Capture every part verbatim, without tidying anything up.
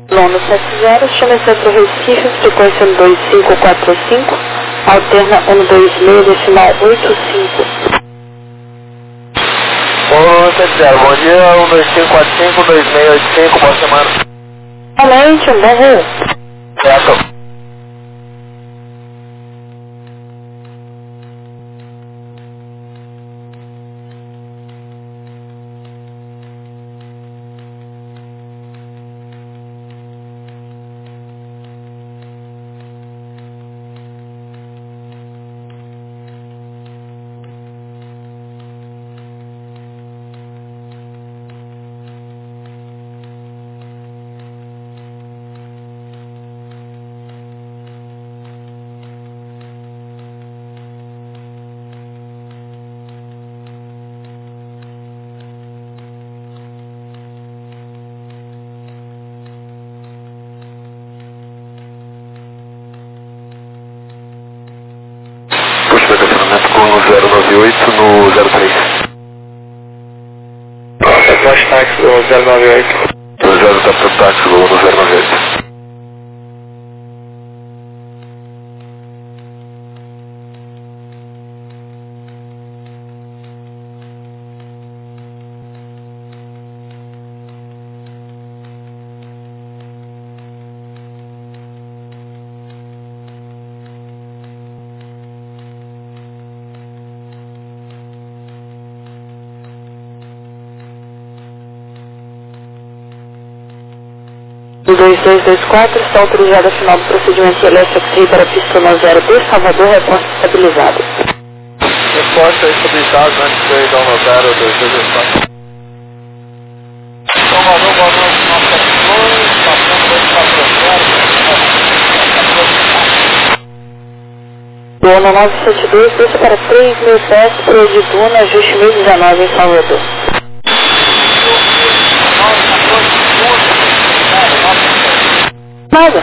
Nono sete zero, chama Centro Recife, frequência um dois cinco quatro cinco, alterna um dois seis, decimal oito cinco. Nono sete zero, bom dia, um dois cinco quatro cinco, dois seis oito cinco, boa semana. Realmente, um bom voo. Certo. Puxa, estacionamento com o zero nove oito no zero três. Flash táxi do zero nove oito. Do zero tá táxi no zero nove oito. dois dois dois quatro, está autorizado a final do procedimento de Alessa para a pista no zero dois, Salvador, resposta estabilizada. Resposta estabilizada, né? Foi dar no zero dois dois dois quatro. Salvador, boa noite, nove sete dois, passando dois quatro zero. Dona nove sete dois, desça para três mil pés, Pro de Duna, ajuste mil e dezenove em Salvador. Nada.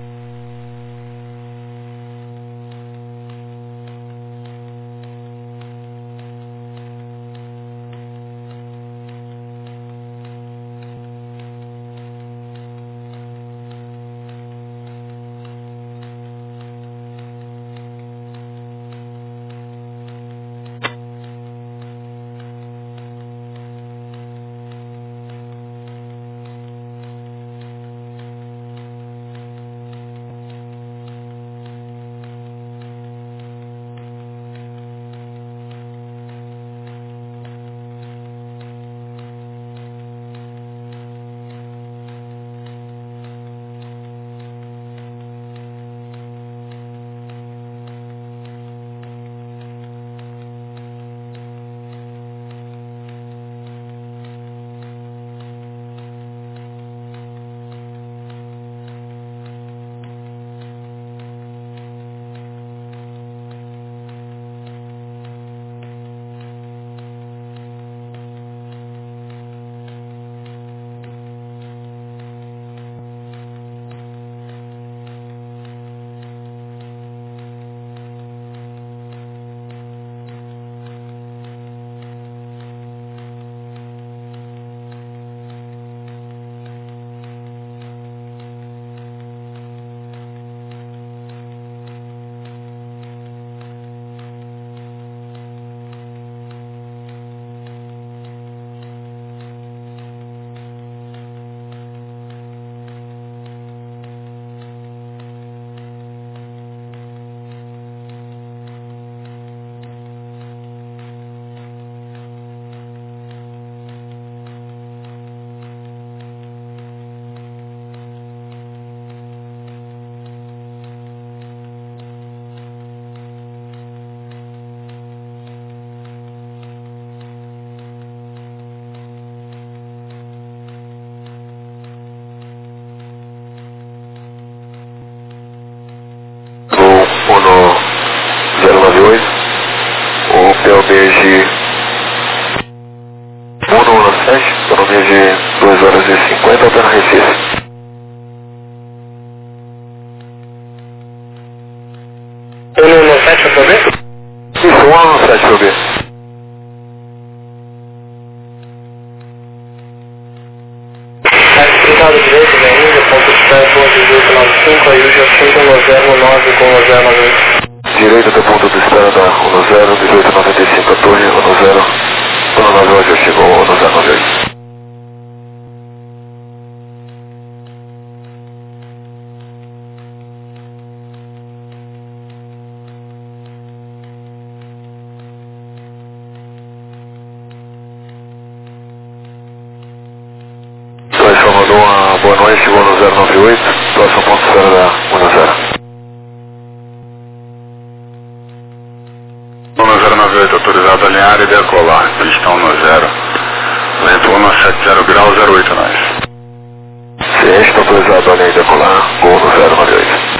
No zero nove oito, o P O B de um sete, autonomia de duas horas e cinquenta, até no Recife. um sete P O B? Isso, um sete P O B. Tá explicado direito, né? Ainda, ponto dezoito noventa e cinco, aí o Jacinto um zero nove com um zero nove oito. Direita do ponto de espera da um zero, dezoito noventa e cinco, a torre um zero, um nove oito, chegou um zero nove oito. Mandou uma boa noite, chegou no zero nove oito, próximo ponto de espera da um zero. um zero nove oito, autorizado a alinhar e decolar, eles estão no zero. Vento um sete zero graus, zero oito nós. Ciente, está autorizado a alinhar e decolar, gol no zero nove oito.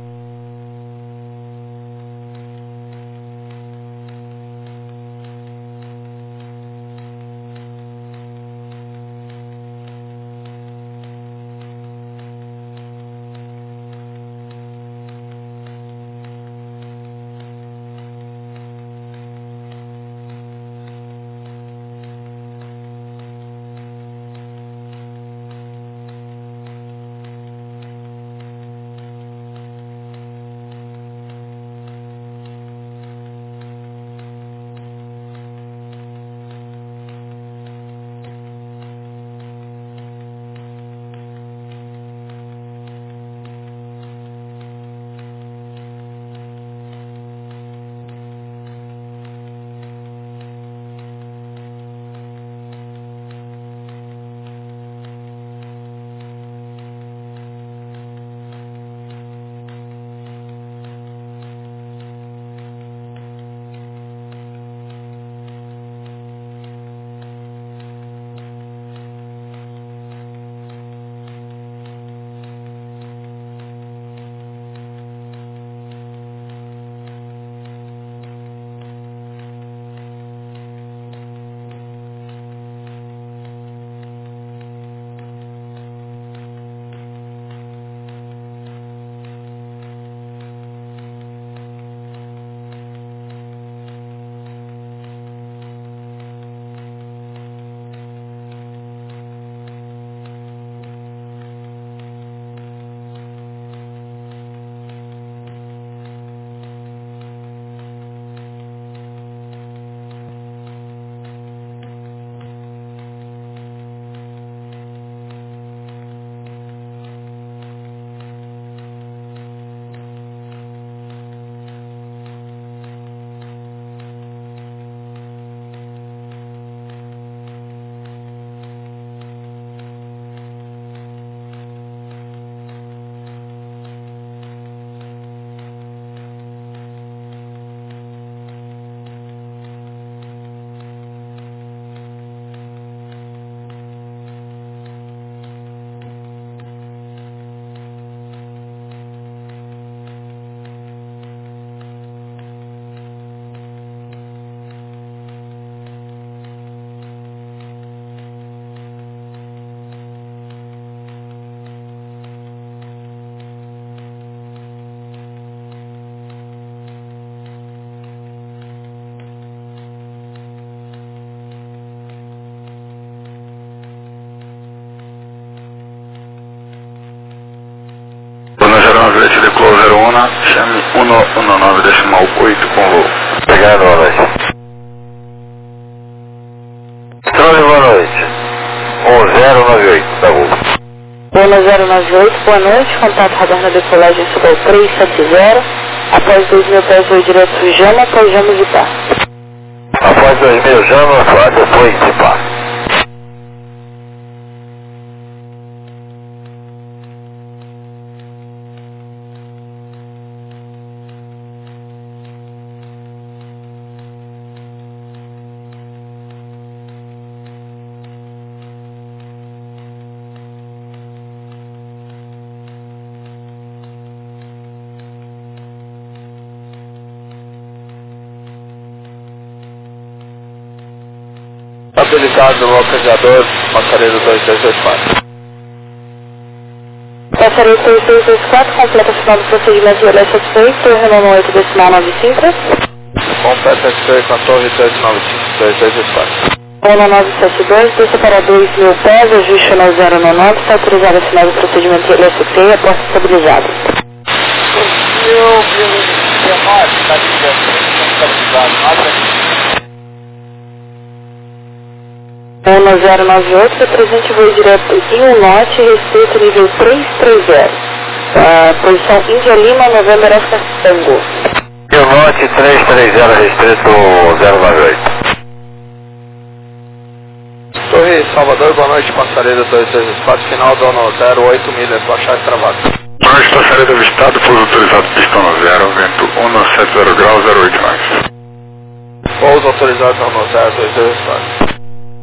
Vete declarou zero um, chame um um nove decimal oito com voo. Obrigado, boa noite. Trole, boa noite. um zero nove oito, tá bom. um zero nove oito, boa noite. Contato radar na decolagem Subal três sete zero. Após dois mil pés, voo direto Jama, após Jama de Pá. Após dois mil Jama, depois de Pá. Habilitado no localizador, passareiro dois dois dois quatro. Passareiro dois dois dois quatro, completa final do procedimento de olhar satisfeito, torre nove oito decimal nove cinco. Completa satisfeito na torre dois nove cinco dois dois dois quatro. um nove sete dois, desça para dois mil pés, ajuste no zero nove, está autorizado a assinar o procedimento L S P, a porta estabilizada. Eu, pelo demais, está estabilizado, um zero nove oito, presente voo direto em um norte, respeito nível três três zero. Uh, posição Índia Lima, Novembro Oscar Tango. um norte três três zero, restrito zero nove oito. Torre Salvador, boa noite, passaredo dois dois espaço, final dono zero oito milhas, baixar e travado. Boa noite, passaredo avistado, pouso autorizado, pistão no zero, vento um sete zero graus, zero oito mais. Pouso autorizado no zero dois dois espaço.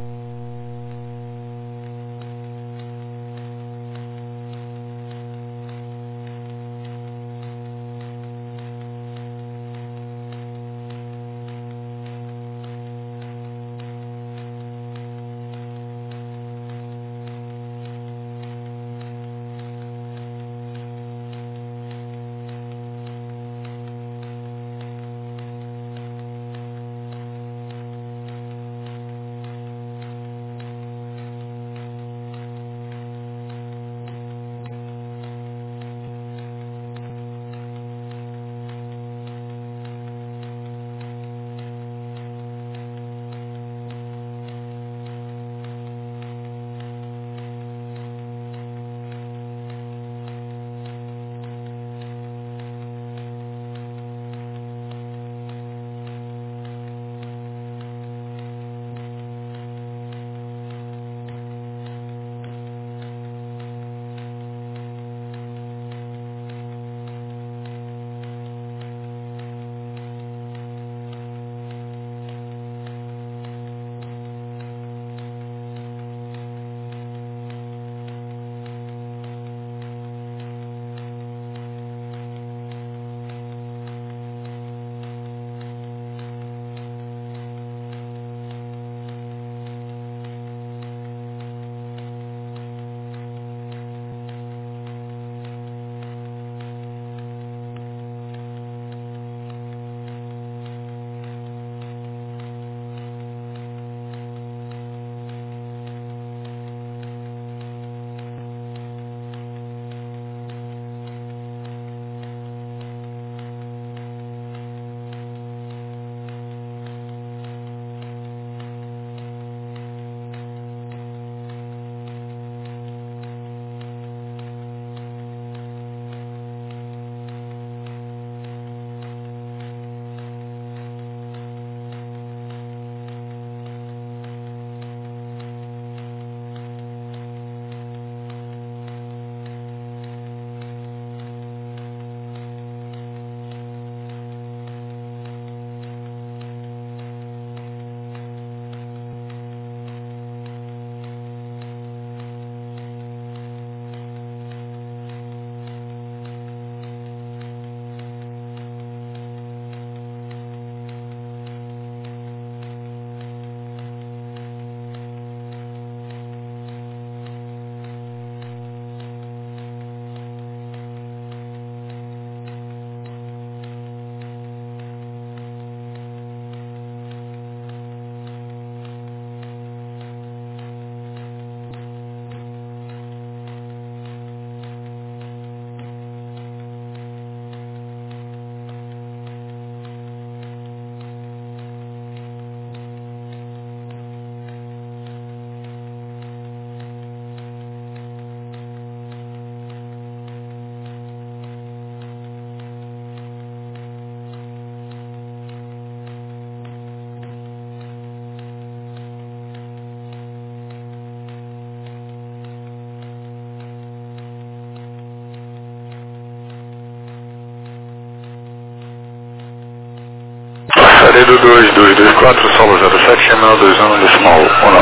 Passaredo dois dois dois quatro, solo zero sete, M dois um, decimal um.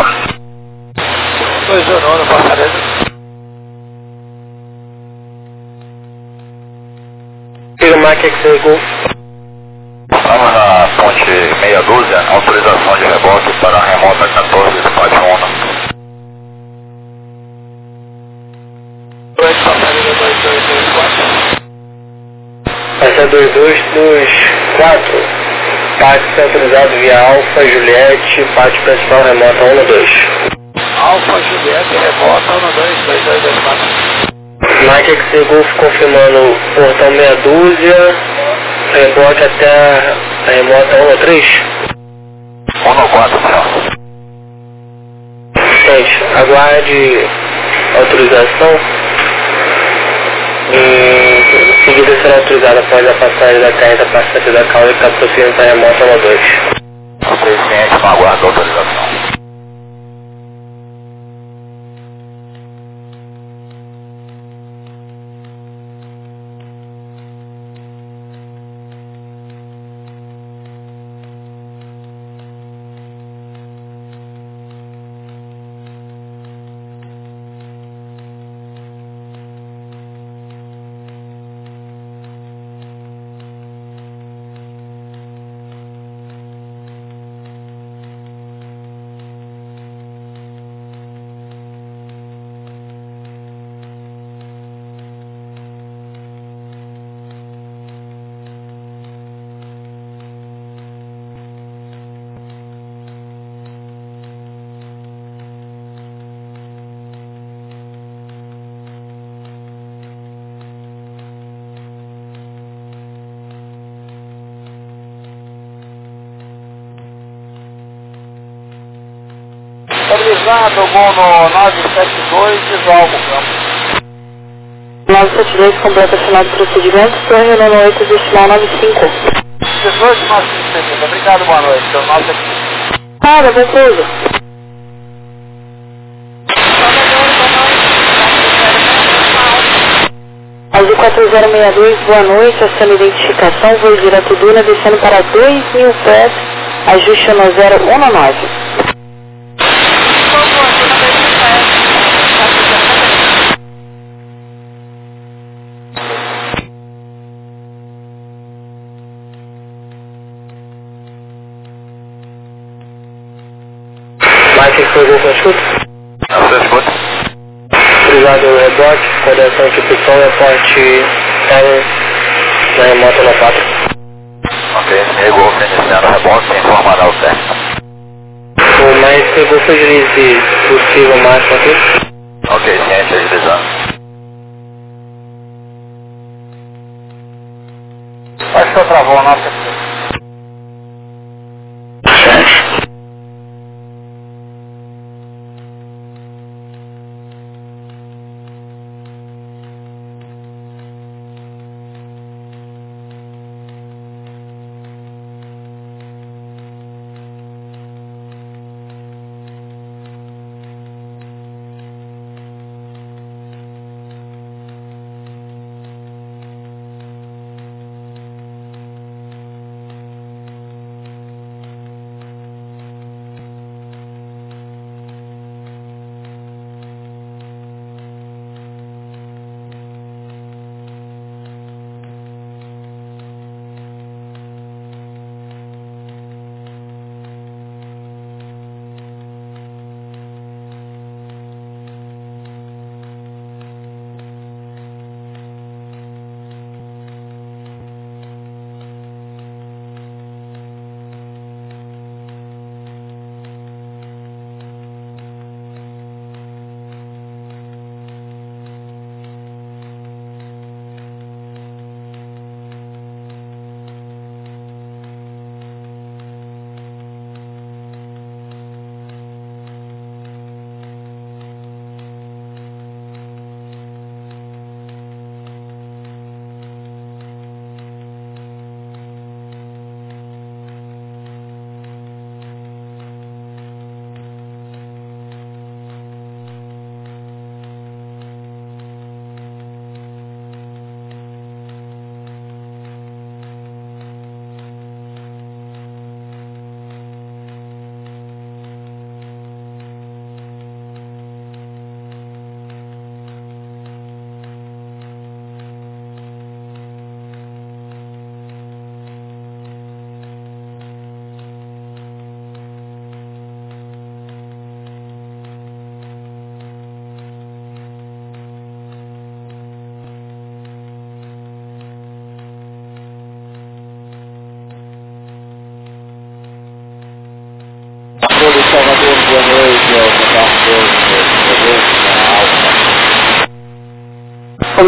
dois um, passaredo. Tira Mike X Golf. Estamos na ponte meia dúzia, autorização de reboque para a remota quatorze, despacho um. Dois, passaredo dois dois dois quatro. Passa dois dois dois quatro. Táxi autorizado via Alfa Juliette, parte principal remota um dois. Alfa Juliette, remota um dois, dois dois dois quatro. Mike X Golf confirmando portão meia dúzia, rebote até a remota um três. um quatro, senhor. Gente, aguarde autorização. Em seguida será autorizada após a passagem da carga para a sete da causa e está prosseguindo para a remota um dois. Ok, ciente, não aguardo a autorização. Autorizado, voo no nove sete dois, visual pro campo. nove sete dois, completa final do procedimento, torre no oito, decimal nove cinco. dezoito nove cinco, obrigado, boa noite. Seu nome é... Nada, bom pouso. Azul quatro zero seis dois, boa noite, acendo identificação, voo direto Duna, descendo para dois mil pés, ajuste no zero um nove. Mike X Golf na escuta. Você escuta? Autorizado o rebote, coordenação de Pitão, reporte Terra na remota um quatro. Ok, negou, iniciando rebote, informará o técnico. O mais seguro foi agilize possível máximo aqui. Ok, ciente, agilizando. Acho que eu travou a nossa aqui.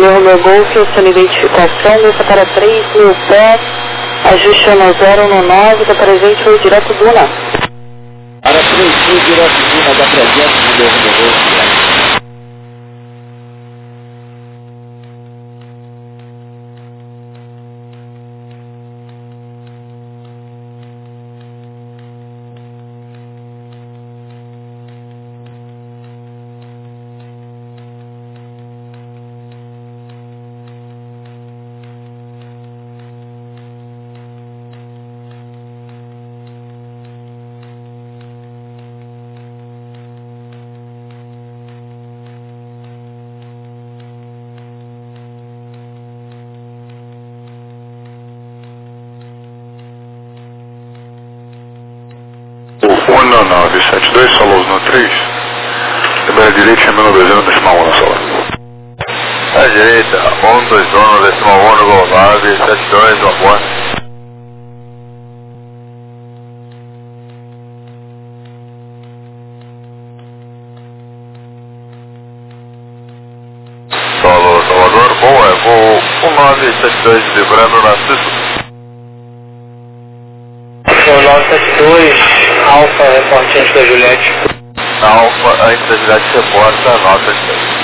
Romeo Golf, sua identificação, desça para três mil pés, ajuste no zero no nove, da presente foi direto Duna. Para três mil direto Duna, da presente do Romeo Golf. um nove sete dois, solos no três, libera direita, chamando Brasil, decimal um na sola. À direita, um dois um, decimal um, Gol nove sete dois, vapor. Solo Salvador, bom é voo um nove sete dois, vibrando na Cisco. um nove sete dois, Alfa, reporte antes da Juliette. Alfa, antes da Juliette, reporta nove sete dois.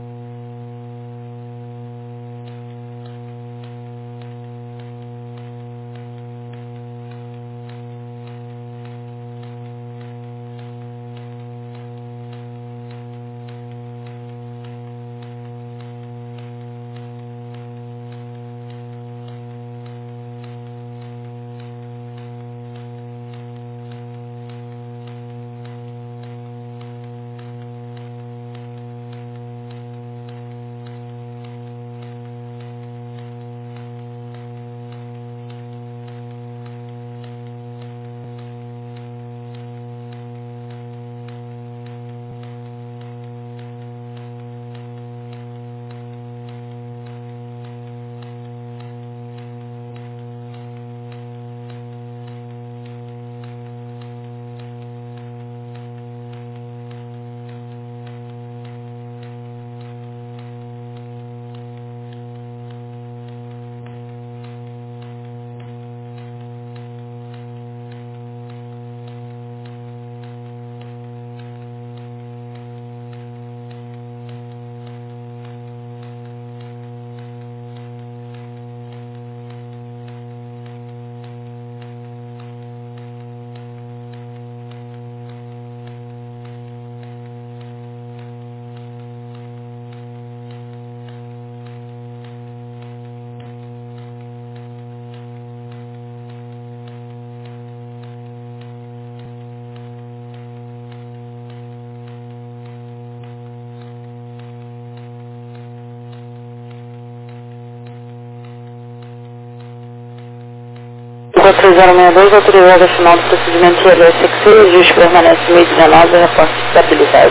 quatro zero seis dois, autorizado a final do procedimento I L S X C, ajuste permanece meio dezenove, reporte estabilizado.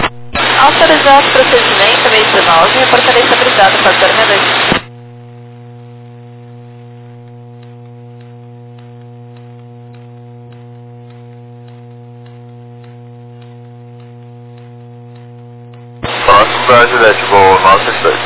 Autorizado o procedimento meio dezenove, reportarei estabilizado quatro zero seis dois. Próximo da Juliette, voo nove sete dois.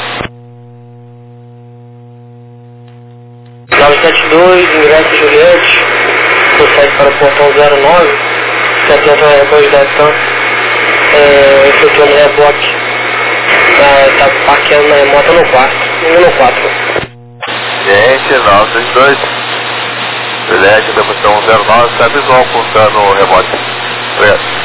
nove sete dois, ingresso Juliette, procede para o portão zero nove, se atenta ao rebote da TAM, é, efetuando rebote, está tá parqueando na remota no quarto, um no quatro. Gente, nove sete dois. Juliette, deposição zero nove, está visual contando o rebote. Obrigado.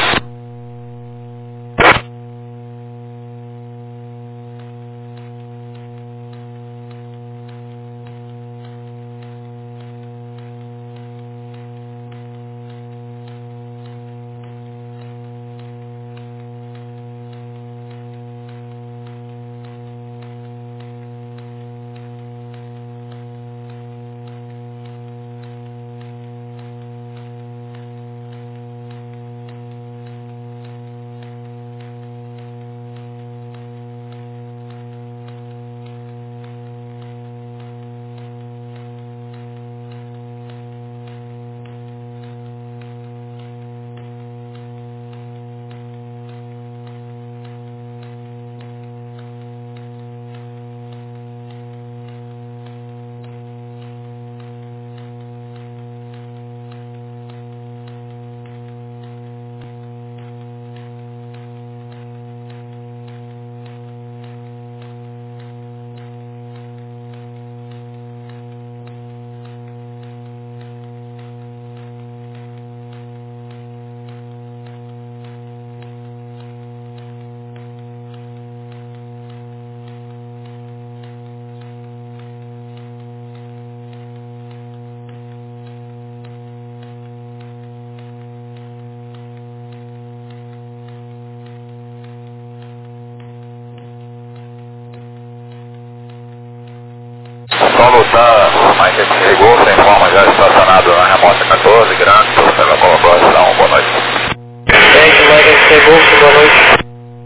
Chegou, sem forma já estacionado na remota quatorze, grande, pela colaboração, boa noite. Gente, Mike chegou, boa noite.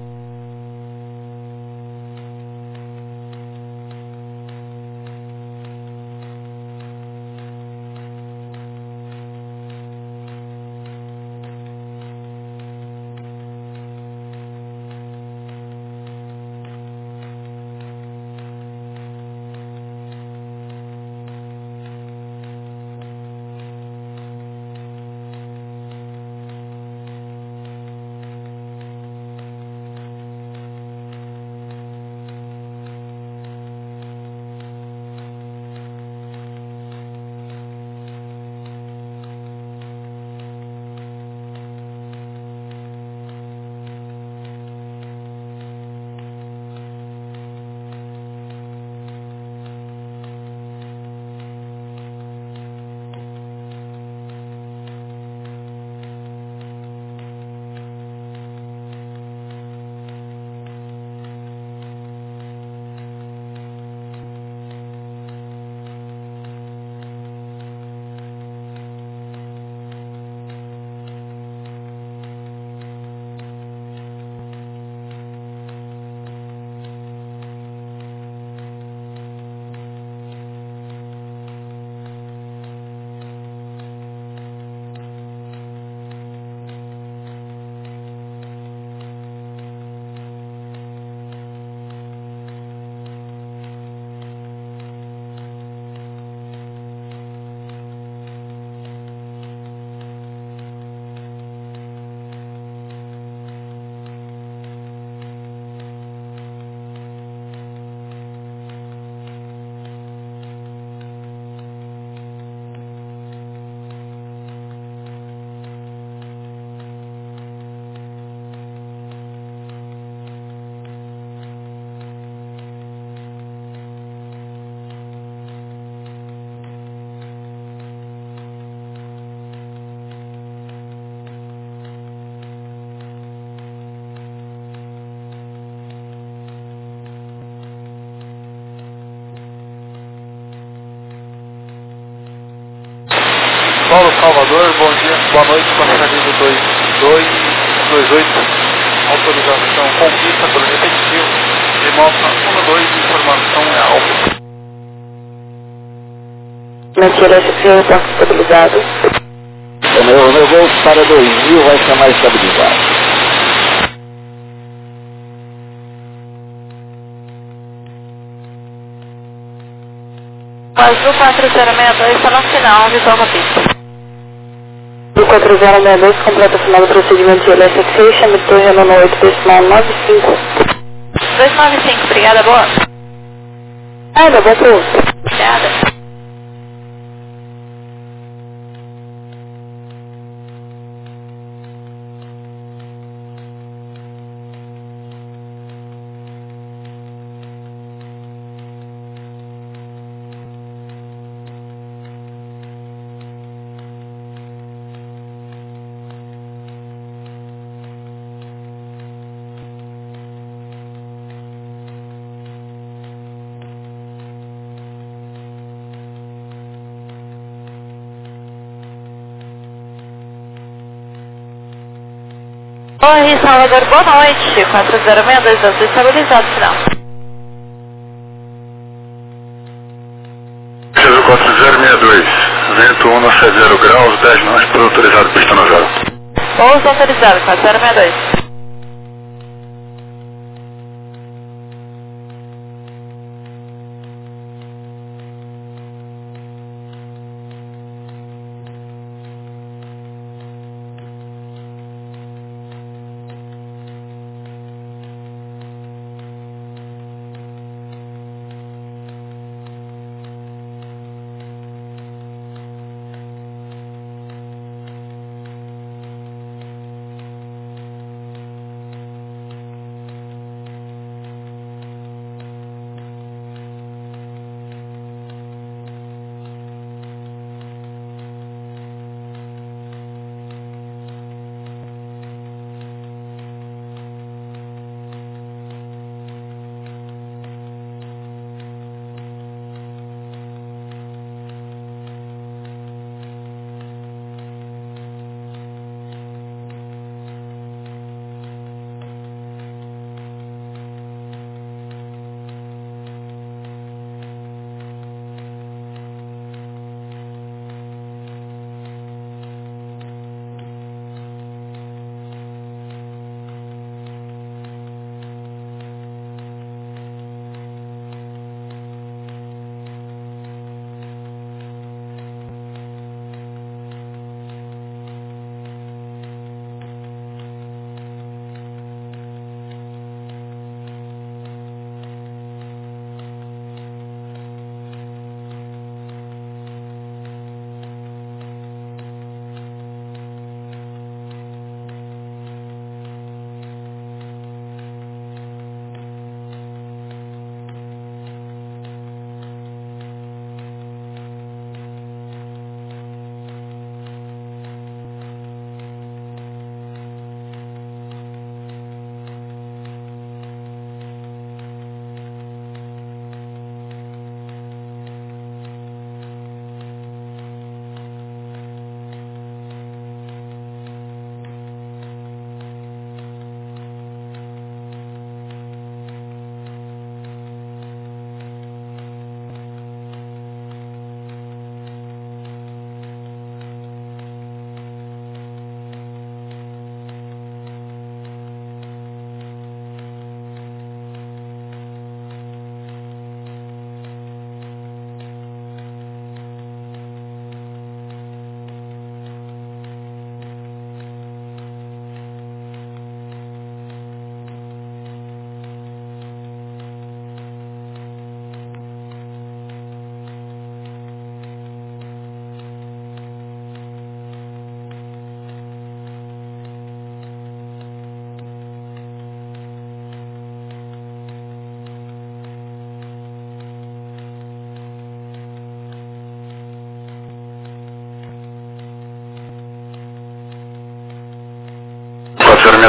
Paulo Salvador, bom dia, boa noite, passageiro dois dois dois oito, autorização conquista pelo repetitivo, remota um dois, informação é alfa. Mentira, esse senhor está estabilizado. O meu, o meu voo para dois mil vai ser mais estabilizado. Azul quatro zero seis dois está no final, visual com a pista. quatro zero seis dois, completa o final do procedimento de L S X, chame torre no oito decimal nove cinco. dois nove cinco, obrigada, boa. Ah, não, vai pro. Obrigada. Oi, Salvador, boa noite. quatro zero seis dois, azul estabilizado, final. Azul quatro zero seis dois, vento um setenta graus, dez nós, por autorizado, pista na zero. Pouso autorizado, quatro zero seis dois.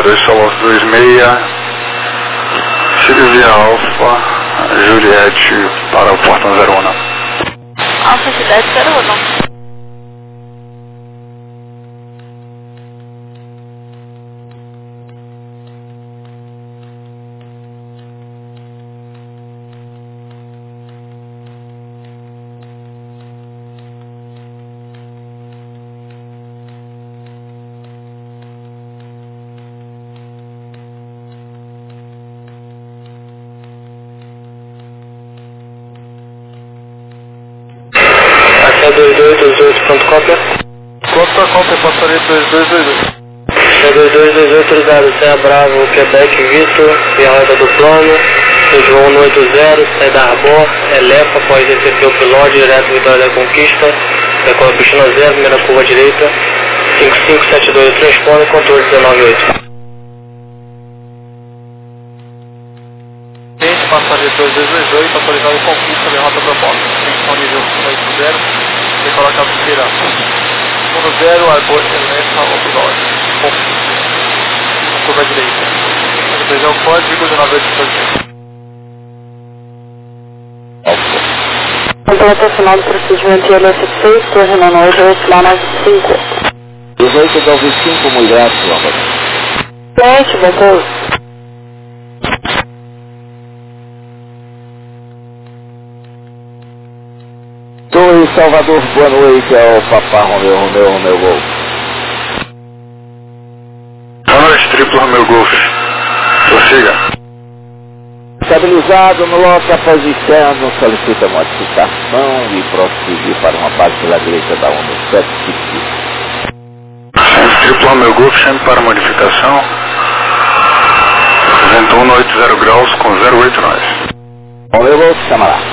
dois Salva dois seis, Silvia Alfa, Juliette para o portão zero um. Alfa Juliette zero um. dois dois dois oito, pronto, cópia. Pronto a cópia, passaria dois dois dois oito. dois dois dois oito, autorizado, Serra Bravo, Quebec, Vitor, via roda do plano, João um oito zero, sai da Arbor, Elefa, após receber o piloto, direto Vitória da Conquista, decola Piscina zero, primeira curva direita, cinco cinco sete dois, transpone, controle dezenove oito. Passaria dois dois dois oito, autorizado Conquista, via rota proposta, tensão nível oito zero, decola Cabeceira um zero, Arbor, Elefa, outro dólar, curva direita. Depois é o código de nove oito dois. Completa final do procedimento I L S seis, Torre Nonoide, oito lá nove cinco. dezoito nove cinco, muito grato, Lamba. Gente, voltou. Torre Salvador, boa noite, é o Papá Romeu, Romeu, Romeu Golf. Boa noite, triplo Romeu Golf. Prossiga. Estabilizado no lote após o externo, solicita modificação e prosseguir para uma parte pela direita da onda sete cinco. Triplo Romeu Golf, chame para modificação. Vento um oito zero graus com zero oito nós. Romeu Golf, chama lá.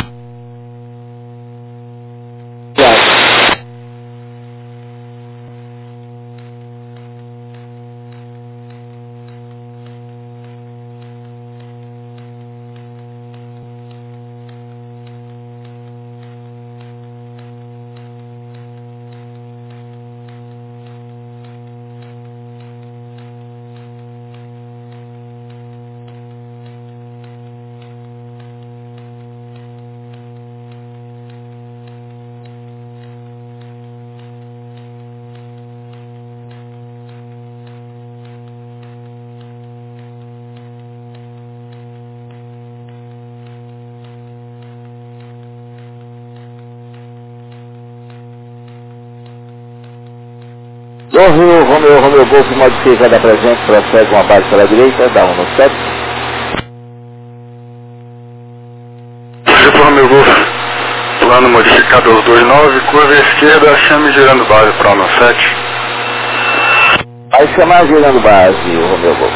Torre Romeu, Romeu Golf, modificada presente, prossegue uma base pela direita, dá um no sete. Triplo Romeu Golf, plano modificado aos dois nove, curva à esquerda, chame girando base para um sete. Vai chamar girando base, o Romeu Golf.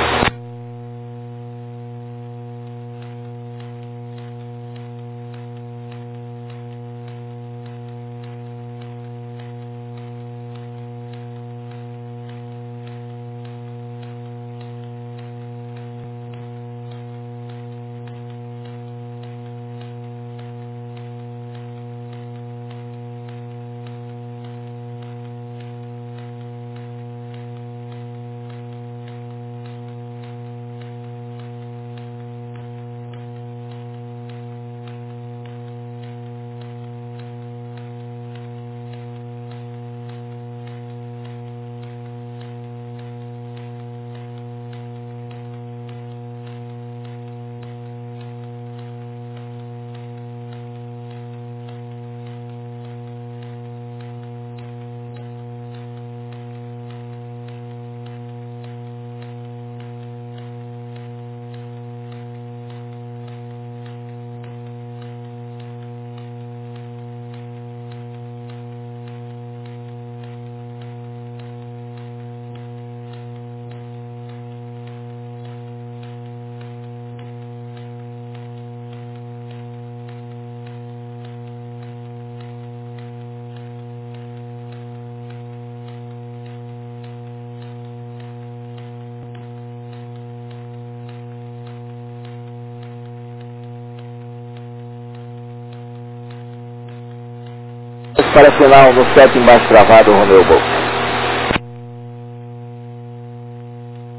Para final no sete embaixo travado, Romeu Golf.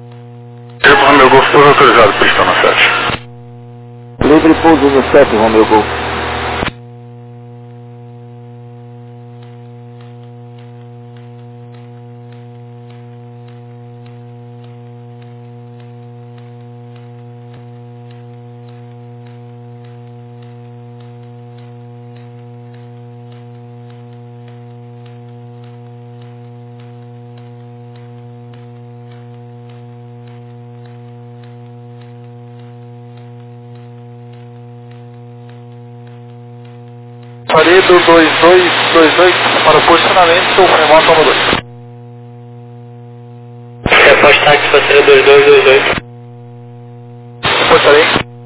Golf, pouso autorizado, pistão no sete. Livre pouso no sete, Romeu Golf. Paredo dois dois dois oito para o posicionamento remoto ao dois. Repórte táxi passageiro dois dois dois oito. Portarei.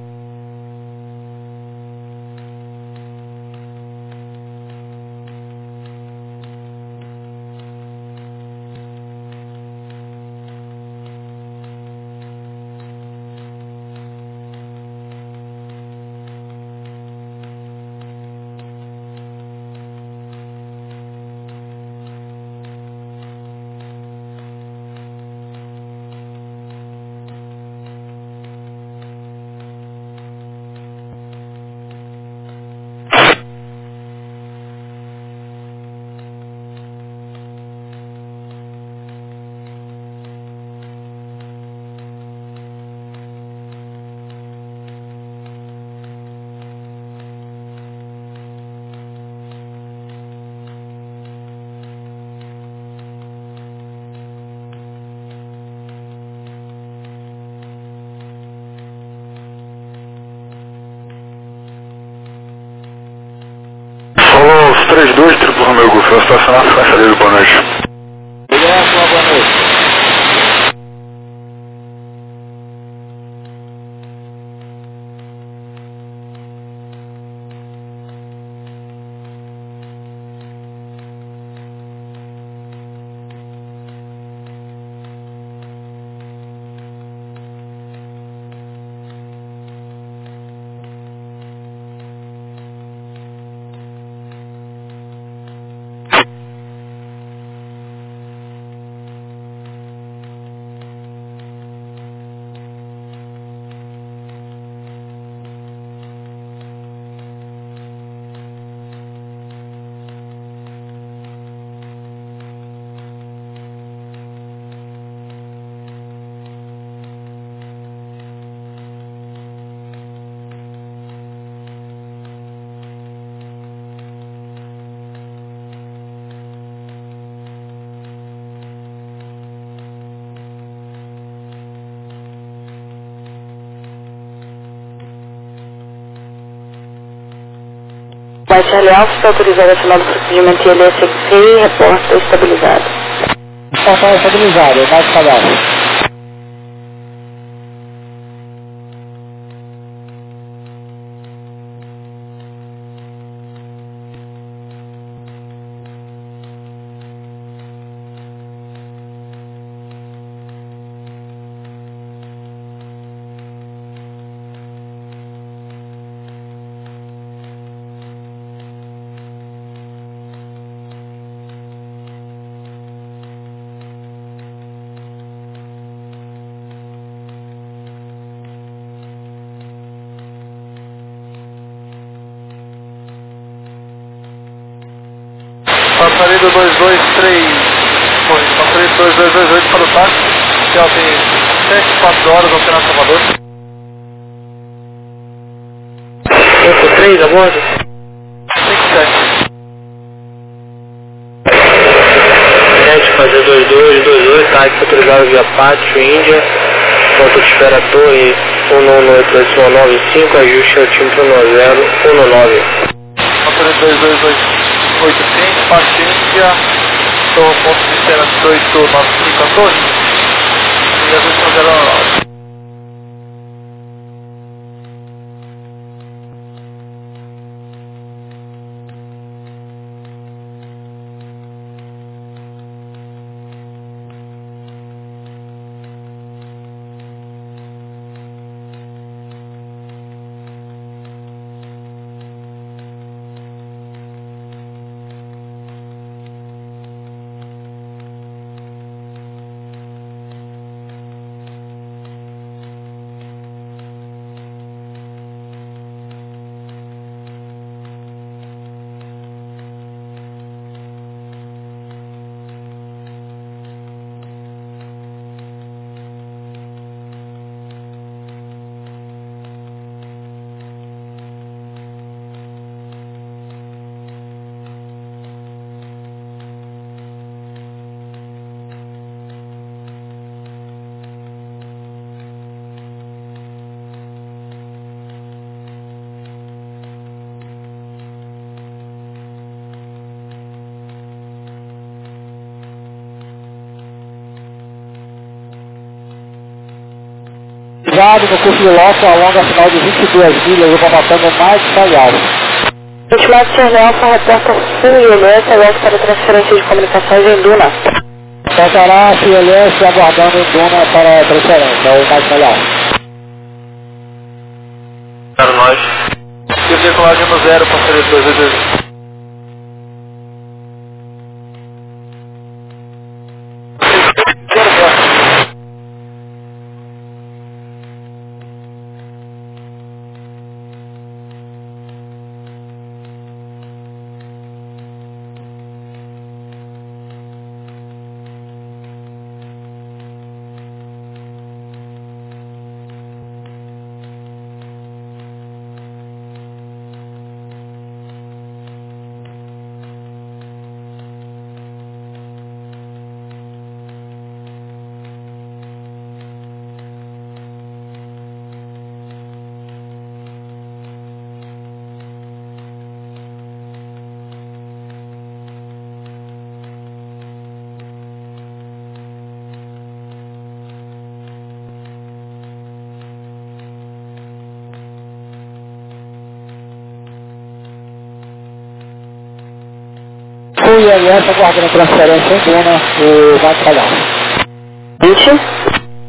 três dois, triplo Romeu Golf, vai estacionar na faixa dele, boa noite. Obrigado, boa noite. Marcelo Alfa está autorizado a final do procedimento I L S X e reporta estabilizado. Está estabilizado, está espalhado. Passaredo dois dois três, passaredo dois dois dois oito para o táxi, que ela tem sete, quatro horas ao final Salvador. cinco três, a bordo? cinco sete. sete, fazer dois dois dois oito, táxi autorizado via Pátio, Índia, ponto de espera Torre um nove oito oito um nove cinco, ajuste ao time um zero um nove. Passaredo dois dois dois oito cinco, Pátio, Índia, Torre ponto de espera dezoito nove cinco a Torre, e ajuste ao zero um nove. Já no curso de Lofa, ao longo da final de vinte e duas milhas, eu vou matando mais falhado. Ultimato Sr. Nelson, reporta Sul I L S, alerta para transferência de comunicações em Duna. Sacará, I L S, aguardando em Duna para transferência, ou mais falhado. Zero nós. E decolagem no zero, passageiro dois dois dois. O I L S aguardando transferência em Duna, o mais falhado. vinte.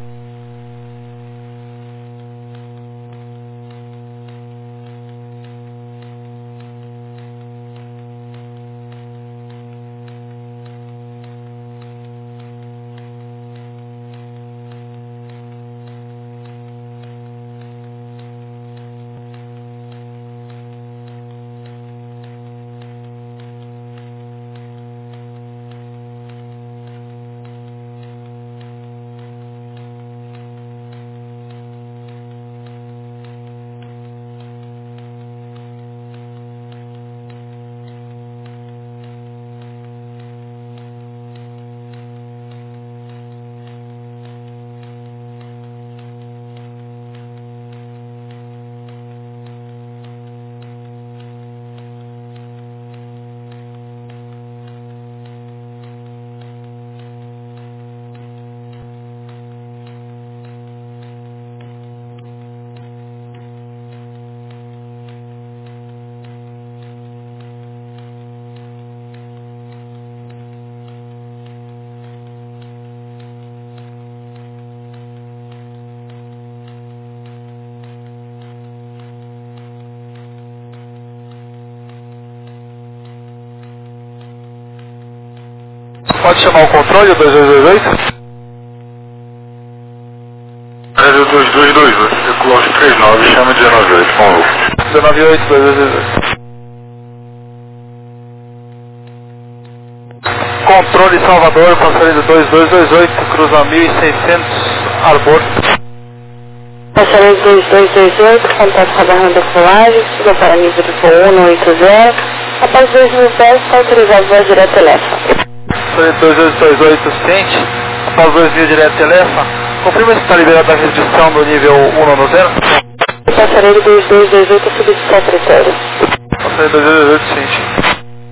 Pode chamar o controle, o dois dois dois oito? Brasil dois dois dois oito, circulante trinta e nove, chama dezenove oito, com o dezenove oito, dois dois dois oito. Controle Salvador, passageiro dois dois dois oito, cruza mil e seiscentos, Arbor. Passageiro dois dois dois oito, contato com a barra da colagem, suba para nível de voo um oito zero. Após dois mil pés, está autorizado voar direto telefone. Passageiro dois dois dois oito, ciente. Após dois mil direto telefone. Confirma se está liberada a restrição do nível um no zero. Passageiro dois dois dois oito, substituição critério. Passageiro dois dois dois oito, ciente.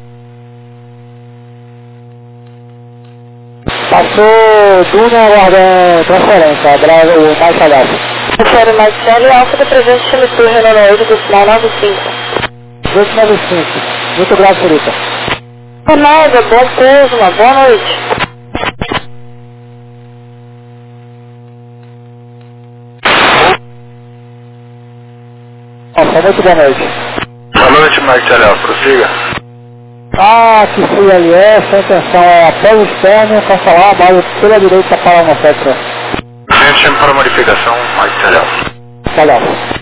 Passou Duna aguardando transferência, o mais falhado. Sério Marcelo, Alfa da presente chame Tour Renault oito do sinal nove cinco. dois nove cinco, muito grave, Felipe. Por nada, bom pouso, uma boa noite. Nossa, muito boa noite. Boa noite, Marcelo, prossiga. Ah, que C L S, a intenção é após o externo, cancelar a base pela direita para uma sete. Gente, chama para modificação, Marcelo. Falhado.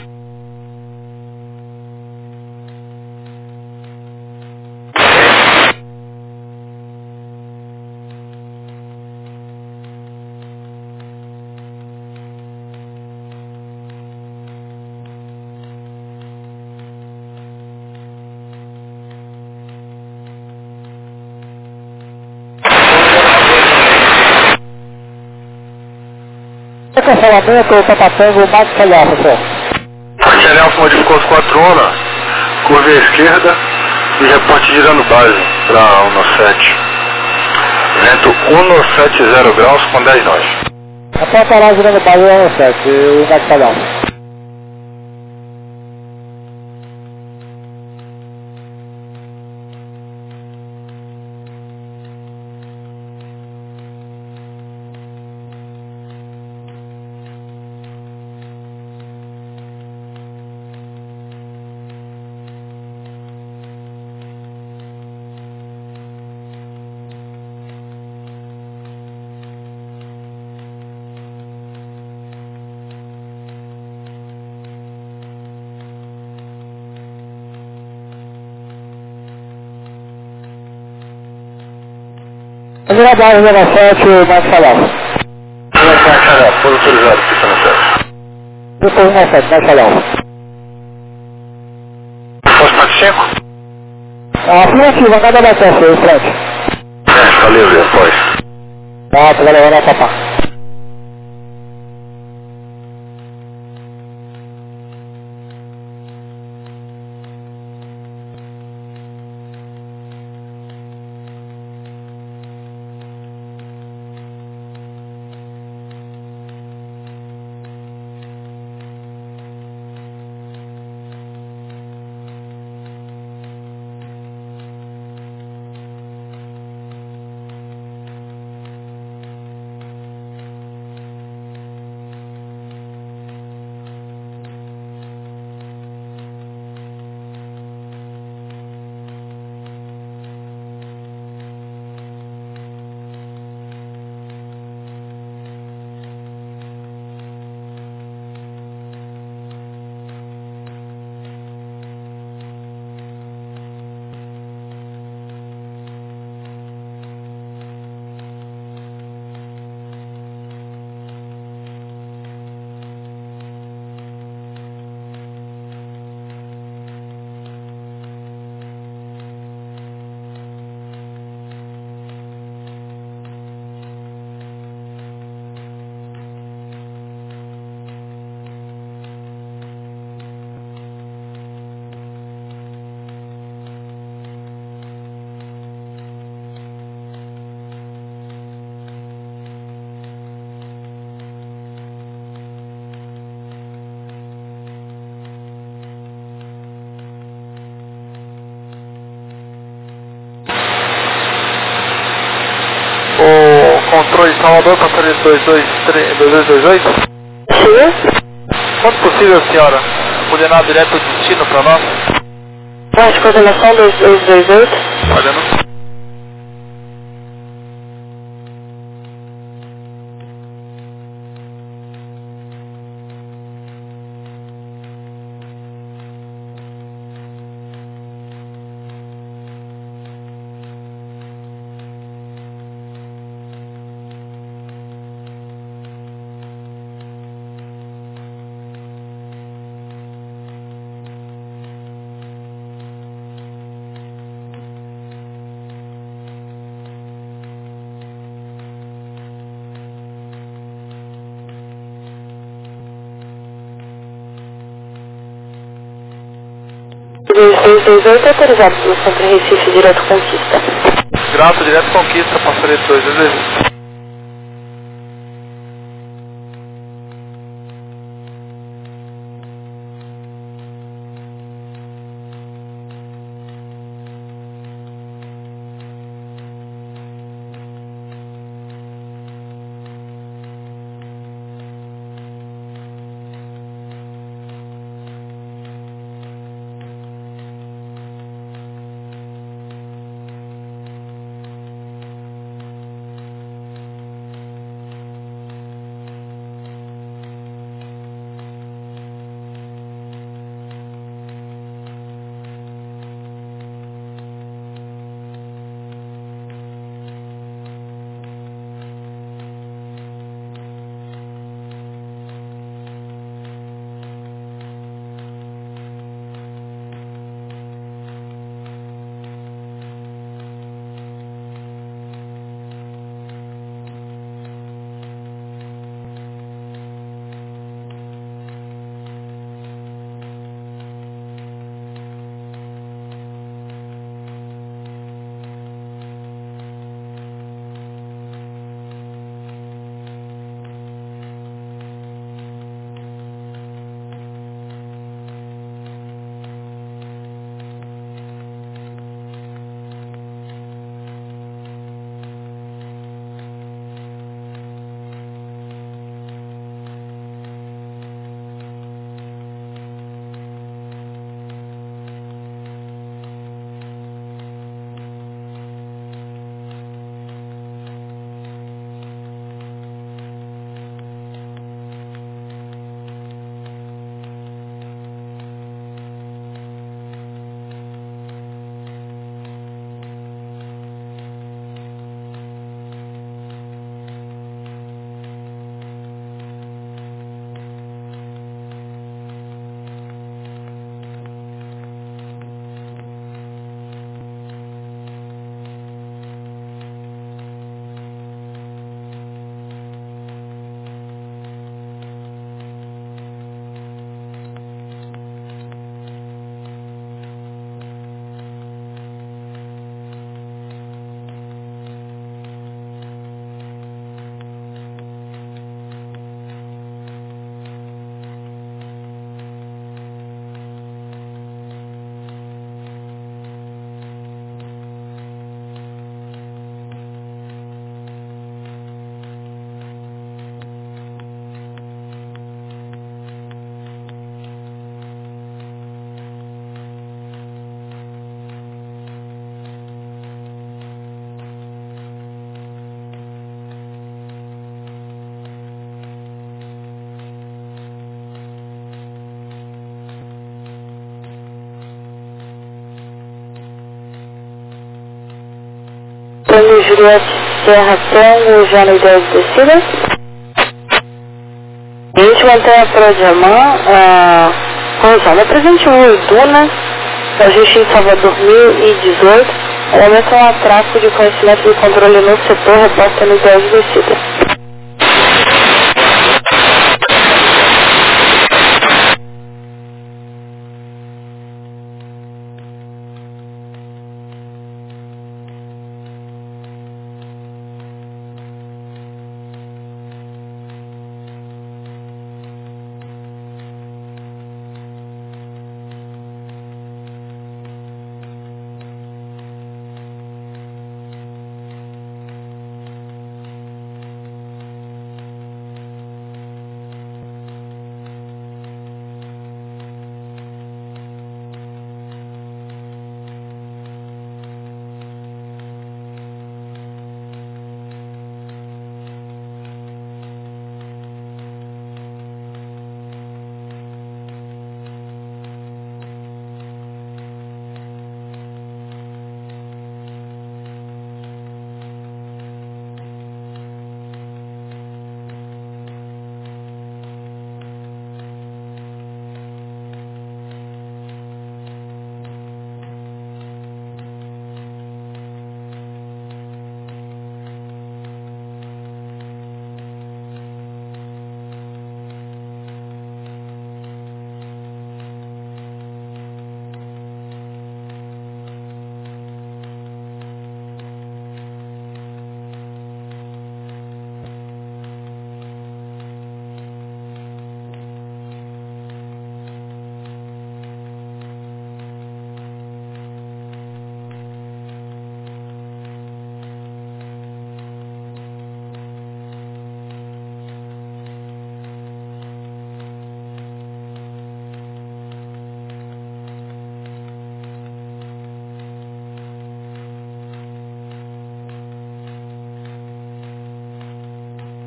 Cancelamento, está passando mais falhado, pessoal. Marcelo modificou os quatro ONA, curva à esquerda e reporte girando base para um sete. Vento um setenta graus com dez nós. Até a parada girando o barulho é sete, e vai cada um. Primeira base zero sete, mais falado. Mais falado, foi autorizado, pista no sete. Depois mais sete, mais falado. Posto quatro cinco? Afirmativa, cada bateria aí, frente. É, está livre, após. Tá, tá galera, vai papá. O controle Salvador, passageiro dois dois dois oito? Sim. Quando possível, senhora, coordenar direto o destino para nós? Pode coordenação dois dois dois oito. Olha, não. dois dois dois oito autorizado pelo Centro Recife Direto Conquista. Grato, direto Conquista, passageiro dois dois dois oito. Juliette Serra Tango, já na ideia de descida. A gente mantém a Pro Diamant, a correção da Presente um Duna, da Justiça Salvador mil e dezoito, ela aumenta um atraco de conhecimento de controle no setor, reposta no ideia de descida.